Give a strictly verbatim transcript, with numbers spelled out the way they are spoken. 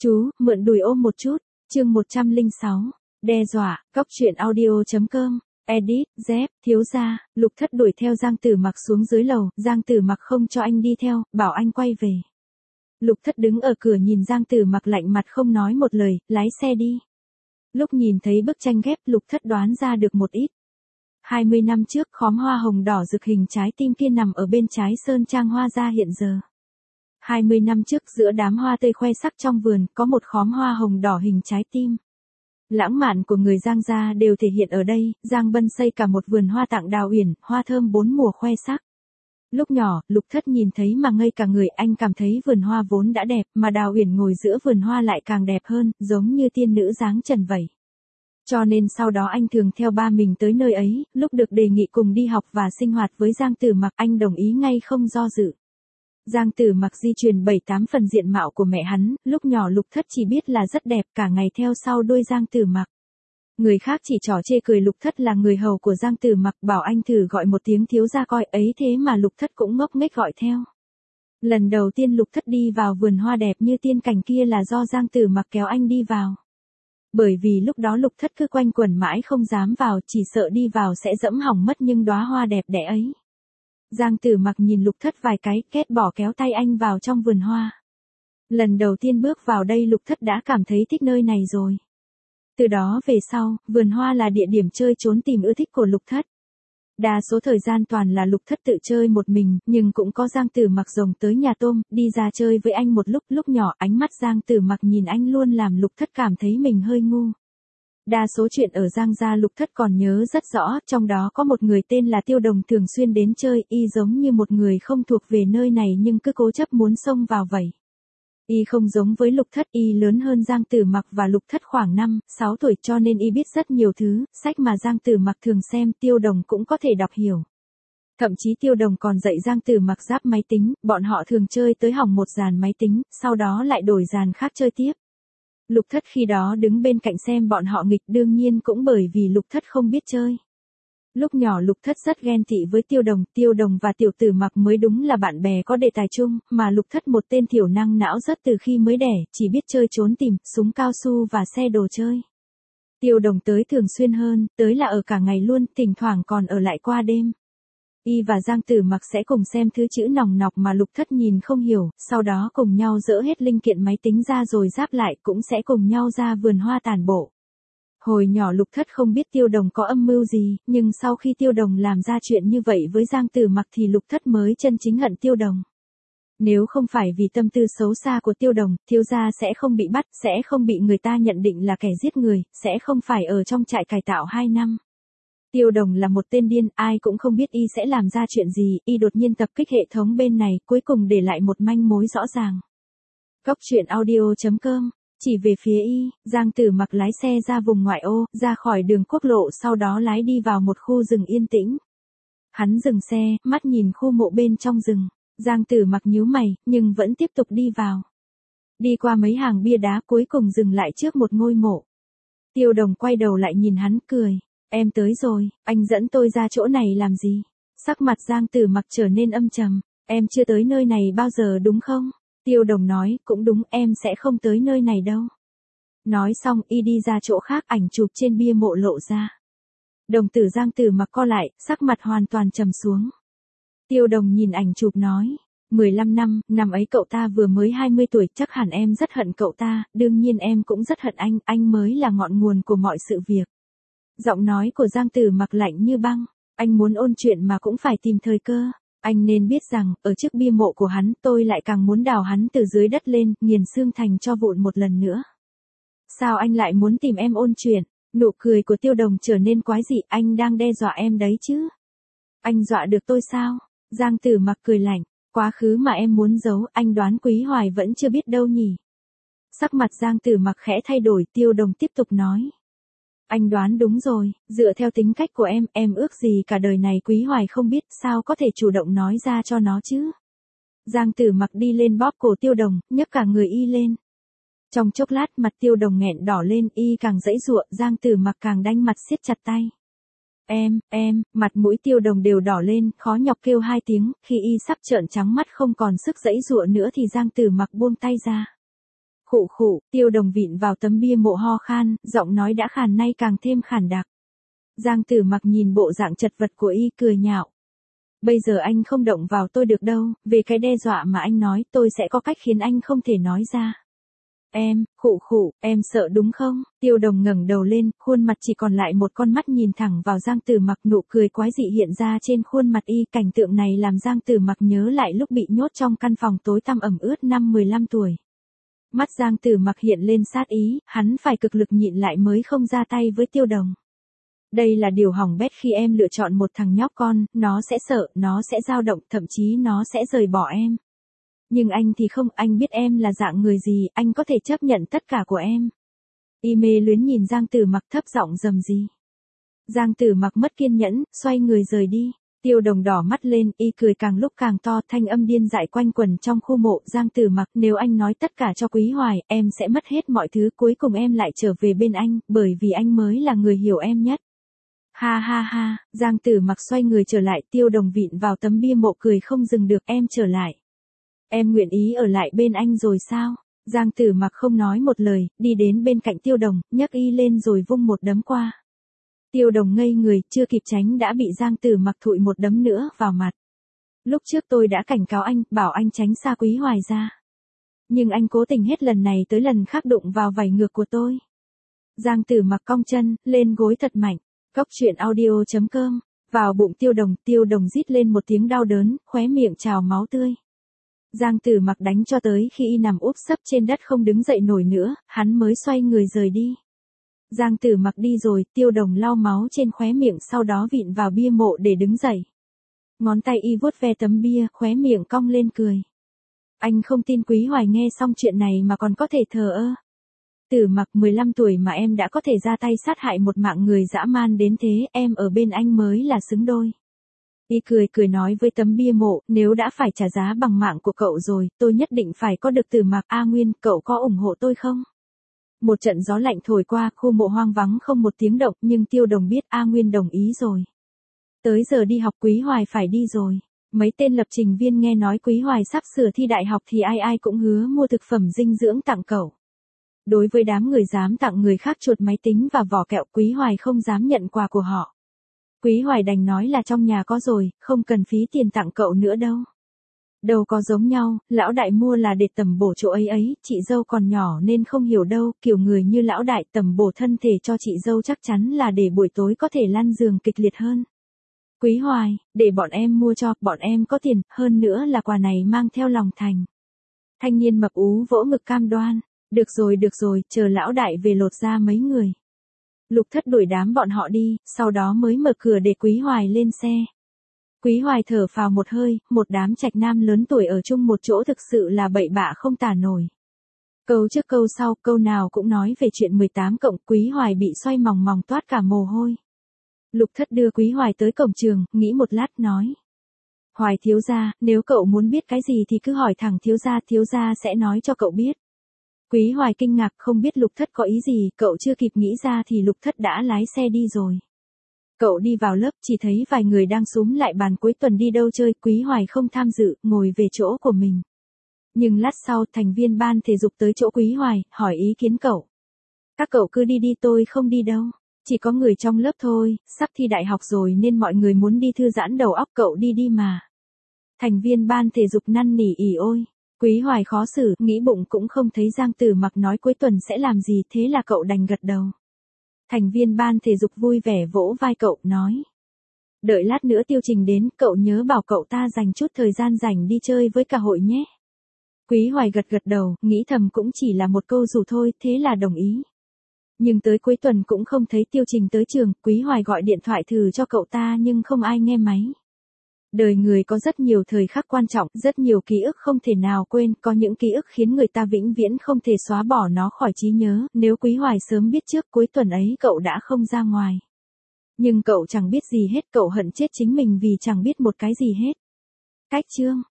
Chú, mượn đùi ôm một chút. Chương một trăm lẻ sáu. Đe dọa. Cóc truyện audio.com. Edit. Dép. Thiếu gia. Lục Thất đuổi theo Giang Tử Mặc xuống dưới lầu. Giang Tử Mặc không cho anh đi theo, bảo anh quay về. Lục Thất đứng ở cửa nhìn Giang Tử Mặc lạnh mặt không nói một lời, lái xe đi. Lúc nhìn thấy bức tranh ghép, Lục Thất đoán ra được một ít. hai mươi năm trước, khóm hoa hồng đỏ rực hình trái tim kia nằm ở bên trái sơn trang hoa gia hiện giờ. hai mươi năm trước, giữa đám hoa tươi khoe sắc trong vườn, có một khóm hoa hồng đỏ hình trái tim. Lãng mạn của người Giang gia đều thể hiện ở đây. Giang Bân xây cả một vườn hoa tặng Đào Uyển, hoa thơm bốn mùa khoe sắc. Lúc nhỏ, Lục Thất nhìn thấy mà ngây cả người, anh cảm thấy vườn hoa vốn đã đẹp, mà Đào Uyển ngồi giữa vườn hoa lại càng đẹp hơn, giống như tiên nữ dáng trần vậy. Cho nên sau đó anh thường theo ba mình tới nơi ấy, lúc được đề nghị cùng đi học và sinh hoạt với Giang Tử Mặc, anh đồng ý ngay không do dự. Giang Tử Mặc di truyền bảy tám phần diện mạo của mẹ hắn, lúc nhỏ Lục Thất chỉ biết là rất đẹp, cả ngày theo sau đuôi Giang Tử Mặc. Người khác chỉ trò chê cười Lục Thất là người hầu của Giang Tử Mặc, bảo anh thử gọi một tiếng thiếu gia coi, ấy thế mà Lục Thất cũng ngốc nghếch gọi theo. Lần đầu tiên Lục Thất đi vào vườn hoa đẹp như tiên cảnh kia là do Giang Tử Mặc kéo anh đi vào. Bởi vì lúc đó Lục Thất cứ quanh quẩn mãi không dám vào, chỉ sợ đi vào sẽ dẫm hỏng mất nhưng đóa hoa đẹp đẽ ấy. Giang Tử Mặc nhìn Lục Thất vài cái, ghét bỏ kéo tay anh vào trong vườn hoa. Lần đầu tiên bước vào đây Lục Thất đã cảm thấy thích nơi này rồi. Từ đó về sau, vườn hoa là địa điểm chơi trốn tìm ưa thích của Lục Thất. Đa số thời gian toàn là Lục Thất tự chơi một mình, nhưng cũng có Giang Tử Mặc rồng tới nhà tôm, đi ra chơi với anh một lúc. Lúc nhỏ ánh mắt Giang Tử Mặc nhìn anh luôn làm Lục Thất cảm thấy mình hơi ngu. Đa số chuyện ở Giang gia Lục Thất còn nhớ rất rõ, trong đó có một người tên là Tiêu Đồng thường xuyên đến chơi, y giống như một người không thuộc về nơi này nhưng cứ cố chấp muốn xông vào vậy. Y không giống với Lục Thất, y lớn hơn Giang Tử Mặc và Lục Thất khoảng năm, sáu tuổi cho nên y biết rất nhiều thứ, sách mà Giang Tử Mặc thường xem Tiêu Đồng cũng có thể đọc hiểu. Thậm chí Tiêu Đồng còn dạy Giang Tử Mặc ráp máy tính, bọn họ thường chơi tới hỏng một dàn máy tính, sau đó lại đổi dàn khác chơi tiếp. Lục Thất khi đó đứng bên cạnh xem bọn họ nghịch, đương nhiên cũng bởi vì Lục Thất không biết chơi. Lúc nhỏ Lục Thất rất ghen tị với Tiêu Đồng, Tiêu Đồng và Tiểu Tử Mặc mới đúng là bạn bè có đề tài chung, mà Lục Thất một tên thiểu năng não rất từ khi mới đẻ, chỉ biết chơi trốn tìm, súng cao su và xe đồ chơi. Tiêu Đồng tới thường xuyên hơn, tới là ở cả ngày luôn, thỉnh thoảng còn ở lại qua đêm. Y và Giang Tử Mặc sẽ cùng xem thứ chữ nòng nọc mà Lục Thất nhìn không hiểu, sau đó cùng nhau dỡ hết linh kiện máy tính ra rồi ráp lại, cũng sẽ cùng nhau ra vườn hoa tản bộ. Hồi nhỏ Lục Thất không biết Tiêu Đồng có âm mưu gì, nhưng sau khi Tiêu Đồng làm ra chuyện như vậy với Giang Tử Mặc thì Lục Thất mới chân chính hận Tiêu Đồng. Nếu không phải vì tâm tư xấu xa của Tiêu Đồng, thiếu gia sẽ không bị bắt, sẽ không bị người ta nhận định là kẻ giết người, sẽ không phải ở trong trại cải tạo hai năm. Tiêu Đồng là một tên điên, ai cũng không biết y sẽ làm ra chuyện gì, y đột nhiên tập kích hệ thống bên này, cuối cùng để lại một manh mối rõ ràng. Cóc truyện audio.com. Chỉ về phía y, Giang Tử Mặc lái xe ra vùng ngoại ô, ra khỏi đường quốc lộ, sau đó lái đi vào một khu rừng yên tĩnh. Hắn dừng xe, mắt nhìn khu mộ bên trong rừng. Giang Tử Mặc nhíu mày, nhưng vẫn tiếp tục đi vào. Đi qua mấy hàng bia đá, cuối cùng dừng lại trước một ngôi mộ. Tiêu Đồng quay đầu lại nhìn hắn, cười. Em tới rồi, anh dẫn tôi ra chỗ này làm gì? Sắc mặt Giang Tử Mặc trở nên âm trầm. Em chưa tới nơi này bao giờ đúng không? Tiêu Đồng nói, cũng đúng, em sẽ không tới nơi này đâu. Nói xong, y đi ra chỗ khác, ảnh chụp trên bia mộ lộ ra. Đồng tử Giang Tử Mặc co lại, sắc mặt hoàn toàn trầm xuống. Tiêu Đồng nhìn ảnh chụp nói, mười lăm năm, năm ấy cậu ta vừa mới hai mươi tuổi, chắc hẳn em rất hận cậu ta, đương nhiên em cũng rất hận anh, anh mới là ngọn nguồn của mọi sự việc. Giọng nói của Giang Tử Mặc lạnh như băng, anh muốn ôn chuyện mà cũng phải tìm thời cơ. Anh nên biết rằng, ở trước bia mộ của hắn, tôi lại càng muốn đào hắn từ dưới đất lên, nghiền xương thành cho vụn một lần nữa. Sao anh lại muốn tìm em ôn chuyện? Nụ cười của Tiêu Đồng trở nên quái dị, anh đang đe dọa em đấy chứ? Anh dọa được tôi sao? Giang Tử Mặc cười lạnh, quá khứ mà em muốn giấu, anh đoán Quý Hoài vẫn chưa biết đâu nhỉ? Sắc mặt Giang Tử Mặc khẽ thay đổi, Tiêu Đồng tiếp tục nói. Anh đoán đúng rồi, dựa theo tính cách của em, em ước gì cả đời này Quý Hoài không biết, sao có thể chủ động nói ra cho nó chứ? Giang Tử Mặc đi lên bóp cổ Tiêu Đồng, nhấc cả người y lên. Trong chốc lát mặt Tiêu Đồng nghẹn đỏ lên, y càng giãy giụa, Giang Tử Mặc càng đanh mặt siết chặt tay. Em, em, mặt mũi Tiêu Đồng đều đỏ lên, khó nhọc kêu hai tiếng, khi y sắp trợn trắng mắt không còn sức giãy giụa nữa thì Giang Tử Mặc buông tay ra. Khụ khụ, Tiêu Đồng vịn vào tấm bia mộ ho khan, giọng nói đã khàn nay càng thêm khàn đặc. Giang Tử Mặc nhìn bộ dạng chật vật của y cười nhạo. Bây giờ anh không động vào tôi được đâu, về cái đe dọa mà anh nói tôi sẽ có cách khiến anh không thể nói ra. Em, khụ khụ, em sợ đúng không? Tiêu Đồng ngẩng đầu lên, khuôn mặt chỉ còn lại một con mắt nhìn thẳng vào Giang Tử Mặc, nụ cười quái dị hiện ra trên khuôn mặt y. Cảnh tượng này làm Giang Tử Mặc nhớ lại lúc bị nhốt trong căn phòng tối tăm ẩm ướt năm mười lăm tuổi. Mắt Giang Tử Mặc hiện lên sát ý, hắn phải cực lực nhịn lại mới không ra tay với Tiêu Đồng. Đây là điều hỏng bét khi em lựa chọn một thằng nhóc con, nó sẽ sợ, nó sẽ dao động, thậm chí nó sẽ rời bỏ em. Nhưng anh thì không, anh biết em là dạng người gì, anh có thể chấp nhận tất cả của em. Y mê luyến nhìn Giang Tử Mặc thấp giọng rầm rì. Giang Tử Mặc mất kiên nhẫn, xoay người rời đi. Tiêu Đồng đỏ mắt lên, y cười càng lúc càng to, thanh âm điên dại quanh quẩn trong khu mộ. Giang Tử Mặc, nếu anh nói tất cả cho Quý Hoài, em sẽ mất hết mọi thứ, cuối cùng em lại trở về bên anh, bởi vì anh mới là người hiểu em nhất. Ha ha ha, Giang Tử Mặc xoay người trở lại, Tiêu Đồng vịn vào tấm bia mộ cười không dừng được. Em trở lại. Em nguyện ý ở lại bên anh rồi sao? Giang Tử Mặc không nói một lời, đi đến bên cạnh Tiêu Đồng, nhấc y lên rồi vung một đấm qua. Tiêu Đồng ngây người, chưa kịp tránh đã bị Giang Tử Mặc thụi một đấm nữa vào mặt. Lúc trước tôi đã cảnh cáo anh, bảo anh tránh xa Quý Hoài ra. Nhưng anh cố tình hết lần này tới lần khác đụng vào vảy ngược của tôi. Giang Tử Mặc cong chân, lên gối thật mạnh. Cóc truyện audio chấm com, vào bụng Tiêu Đồng, Tiêu Đồng rít lên một tiếng đau đớn, khóe miệng trào máu tươi. Giang Tử Mặc đánh cho tới khi y nằm úp sấp trên đất không đứng dậy nổi nữa, hắn mới xoay người rời đi. Giang Tử Mặc đi rồi, Tiêu Đồng lau máu trên khóe miệng sau đó vịn vào bia mộ để đứng dậy. Ngón tay y vuốt ve tấm bia, khóe miệng cong lên cười. Anh không tin Quý Hoài nghe xong chuyện này mà còn có thể thờ ơ. Tử Mặc, mười lăm tuổi mà em đã có thể ra tay sát hại một mạng người dã man đến thế, em ở bên anh mới là xứng đôi. Y cười cười nói với tấm bia mộ, nếu đã phải trả giá bằng mạng của cậu rồi, tôi nhất định phải có được Tử Mặc. A Nguyên, cậu có ủng hộ tôi không? Một trận gió lạnh thổi qua, khu mộ hoang vắng không một tiếng động, nhưng Tiêu Đồng biết A Nguyên đồng ý rồi. Tới giờ đi học Quý Hoài phải đi rồi. Mấy tên lập trình viên nghe nói Quý Hoài sắp sửa thi đại học thì ai ai cũng hứa mua thực phẩm dinh dưỡng tặng cậu. Đối với đám người dám tặng người khác chuột máy tính và vỏ kẹo, Quý Hoài không dám nhận quà của họ. Quý Hoài đành nói là trong nhà có rồi, không cần phí tiền tặng cậu nữa đâu. Đâu có giống nhau, lão đại mua là để tầm bổ chỗ ấy ấy, chị dâu còn nhỏ nên không hiểu đâu, kiểu người như lão đại tầm bổ thân thể cho chị dâu chắc chắn là để buổi tối có thể lăn giường kịch liệt hơn. Quý Hoài, để bọn em mua cho, bọn em có tiền, hơn nữa là quà này mang theo lòng thành. Thanh niên mập ú vỗ ngực cam đoan. Được rồi được rồi, chờ lão đại về lột ra mấy người. Lục Thất đuổi đám bọn họ đi, sau đó mới mở cửa để Quý Hoài lên xe. Quý Hoài thở phào một hơi, một đám trạch nam lớn tuổi ở chung một chỗ thực sự là bậy bạ không tả nổi. Câu trước câu sau, câu nào cũng nói về chuyện mười tám cộng, Quý Hoài bị xoay mòng mòng toát cả mồ hôi. Lục Thất đưa Quý Hoài tới cổng trường, nghĩ một lát nói. Hoài thiếu gia, nếu cậu muốn biết cái gì thì cứ hỏi thẳng thiếu gia, thiếu gia sẽ nói cho cậu biết. Quý Hoài kinh ngạc không biết Lục Thất có ý gì, cậu chưa kịp nghĩ ra thì Lục Thất đã lái xe đi rồi. Cậu đi vào lớp chỉ thấy vài người đang xúm lại bàn cuối tuần đi đâu chơi, Quý Hoài không tham dự, ngồi về chỗ của mình. Nhưng lát sau thành viên ban thể dục tới chỗ Quý Hoài, hỏi ý kiến cậu. Các cậu cứ đi đi, tôi không đi đâu. Chỉ có người trong lớp thôi, sắp thi đại học rồi nên mọi người muốn đi thư giãn đầu óc, cậu đi đi mà. Thành viên ban thể dục năn nỉ ỉ ôi. Quý Hoài khó xử, nghĩ bụng cũng không thấy Giang Tử Mặc nói cuối tuần sẽ làm gì, thế là cậu đành gật đầu. Thành viên ban thể dục vui vẻ vỗ vai cậu, nói. Đợi lát nữa Tiêu Trình đến, cậu nhớ bảo cậu ta dành chút thời gian rảnh đi chơi với cả hội nhé. Quý Hoài gật gật đầu, nghĩ thầm cũng chỉ là một câu dù thôi, thế là đồng ý. Nhưng tới cuối tuần cũng không thấy Tiêu Trình tới trường, Quý Hoài gọi điện thoại thử cho cậu ta nhưng không ai nghe máy. Đời người có rất nhiều thời khắc quan trọng, rất nhiều ký ức không thể nào quên, có những ký ức khiến người ta vĩnh viễn không thể xóa bỏ nó khỏi trí nhớ, nếu Quý Hoài sớm biết trước cuối tuần ấy cậu đã không ra ngoài. Nhưng cậu chẳng biết gì hết, cậu hận chết chính mình vì chẳng biết một cái gì hết. Cách chương